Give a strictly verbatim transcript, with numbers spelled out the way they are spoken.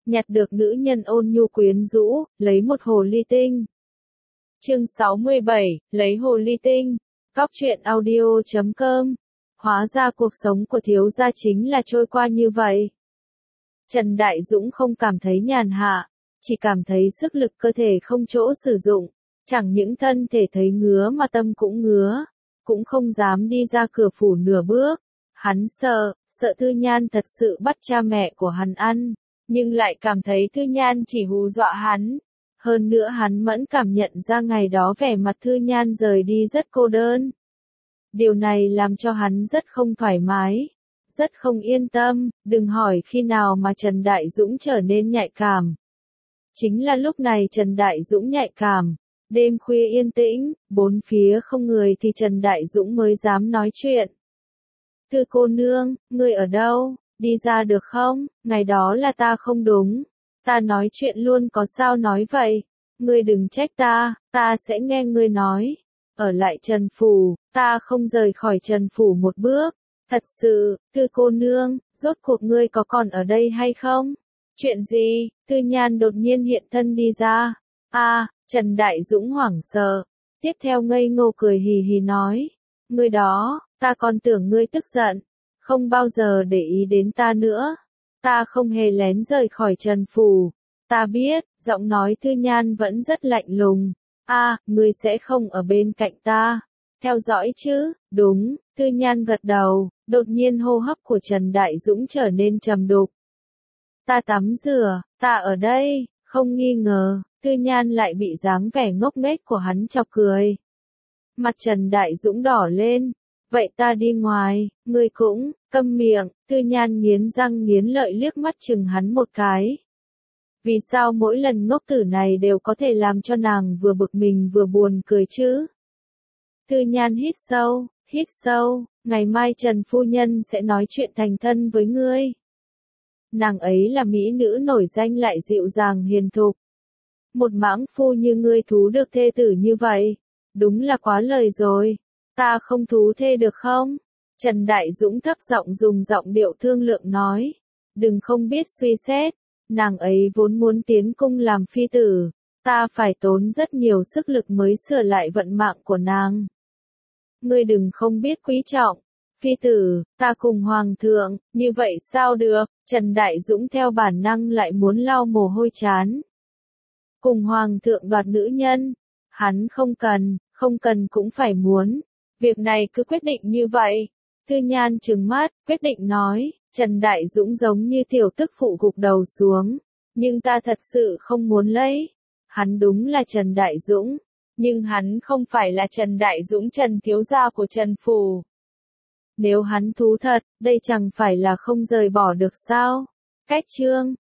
nhặt được nữ nhân ôn nhu quyến rũ, lấy một hồ ly tinh. Chương sáu mươi bảy, lấy hồ ly tinh. Góc truyện audio chấm com. Hóa ra cuộc sống của thiếu gia chính là trôi qua như vậy. Trần Đại Dũng không cảm thấy nhàn hạ, chỉ cảm thấy sức lực cơ thể không chỗ sử dụng, chẳng những thân thể thấy ngứa mà tâm cũng ngứa, cũng không dám đi ra cửa phủ nửa bước. Hắn sợ, sợ Thư Nhan thật sự bắt cha mẹ của hắn ăn, nhưng lại cảm thấy Thư Nhan chỉ hù dọa hắn. Hơn nữa hắn mẫn cảm nhận ra ngày đó vẻ mặt Thư Nhan rời đi rất cô đơn. Điều này làm cho hắn rất không thoải mái, rất không yên tâm, đừng hỏi khi nào mà Trần Đại Dũng trở nên nhạy cảm. Chính là lúc này Trần Đại Dũng nhạy cảm, đêm khuya yên tĩnh, bốn phía không người thì Trần Đại Dũng mới dám nói chuyện. Thư cô nương, ngươi ở đâu, đi ra được không, ngày đó là ta không đúng, ta nói chuyện luôn có sao nói vậy, ngươi đừng trách ta, ta sẽ nghe ngươi nói. Ở lại Trần Phủ, ta không rời khỏi Trần Phủ một bước. Thật sự, Thư cô nương, rốt cuộc ngươi có còn ở đây hay không? Chuyện gì? Thư Nhan đột nhiên hiện thân đi ra. A, à, Trần Đại Dũng hoảng sợ. Tiếp theo ngây ngô cười hì hì nói. Ngươi đó, ta còn tưởng ngươi tức giận. Không bao giờ để ý đến ta nữa. Ta không hề lén rời khỏi Trần Phủ. Ta biết, giọng nói Thư Nhan vẫn rất lạnh lùng. A, à, ngươi sẽ không ở bên cạnh ta. Theo dõi chứ, đúng, Thư Nhan gật đầu, đột nhiên hô hấp của Trần Đại Dũng trở nên trầm đục. Ta tắm rửa, ta ở đây, không nghi ngờ, Thư Nhan lại bị dáng vẻ ngốc nghếch của hắn chọc cười. Mặt Trần Đại Dũng đỏ lên, vậy ta đi ngoài, ngươi cũng, câm miệng, Thư Nhan nghiến răng nghiến lợi liếc mắt chừng hắn một cái. Vì sao mỗi lần ngốc tử này đều có thể làm cho nàng vừa bực mình vừa buồn cười chứ? Thư Nhan hít sâu, hít sâu, ngày mai Trần Phu Nhân sẽ nói chuyện thành thân với ngươi. Nàng ấy là mỹ nữ nổi danh lại dịu dàng hiền thục. Một mãng phu như ngươi thú được thê tử như vậy, đúng là quá lời rồi. Ta không thú thê được không? Trần Đại Dũng thấp giọng dùng giọng điệu thương lượng nói. Đừng không biết suy xét, nàng ấy vốn muốn tiến cung làm phi tử, ta phải tốn rất nhiều sức lực mới sửa lại vận mạng của nàng. Ngươi đừng không biết quý trọng, phi tử, ta cùng hoàng thượng, như vậy sao được? Trần Đại Dũng theo bản năng lại muốn lau mồ hôi trán. Cùng hoàng thượng đoạt nữ nhân, hắn không cần, không cần cũng phải muốn, việc này cứ quyết định như vậy. Thư Nhan trừng mắt, quyết định nói, Trần Đại Dũng giống như tiểu tức phụ gục đầu xuống, nhưng ta thật sự không muốn lấy. Hắn đúng là Trần Đại Dũng, nhưng hắn không phải là Trần Đại Dũng Trần thiếu gia của Trần Phủ. Nếu hắn thú thật, đây chẳng phải là không rời bỏ được sao? Cách chương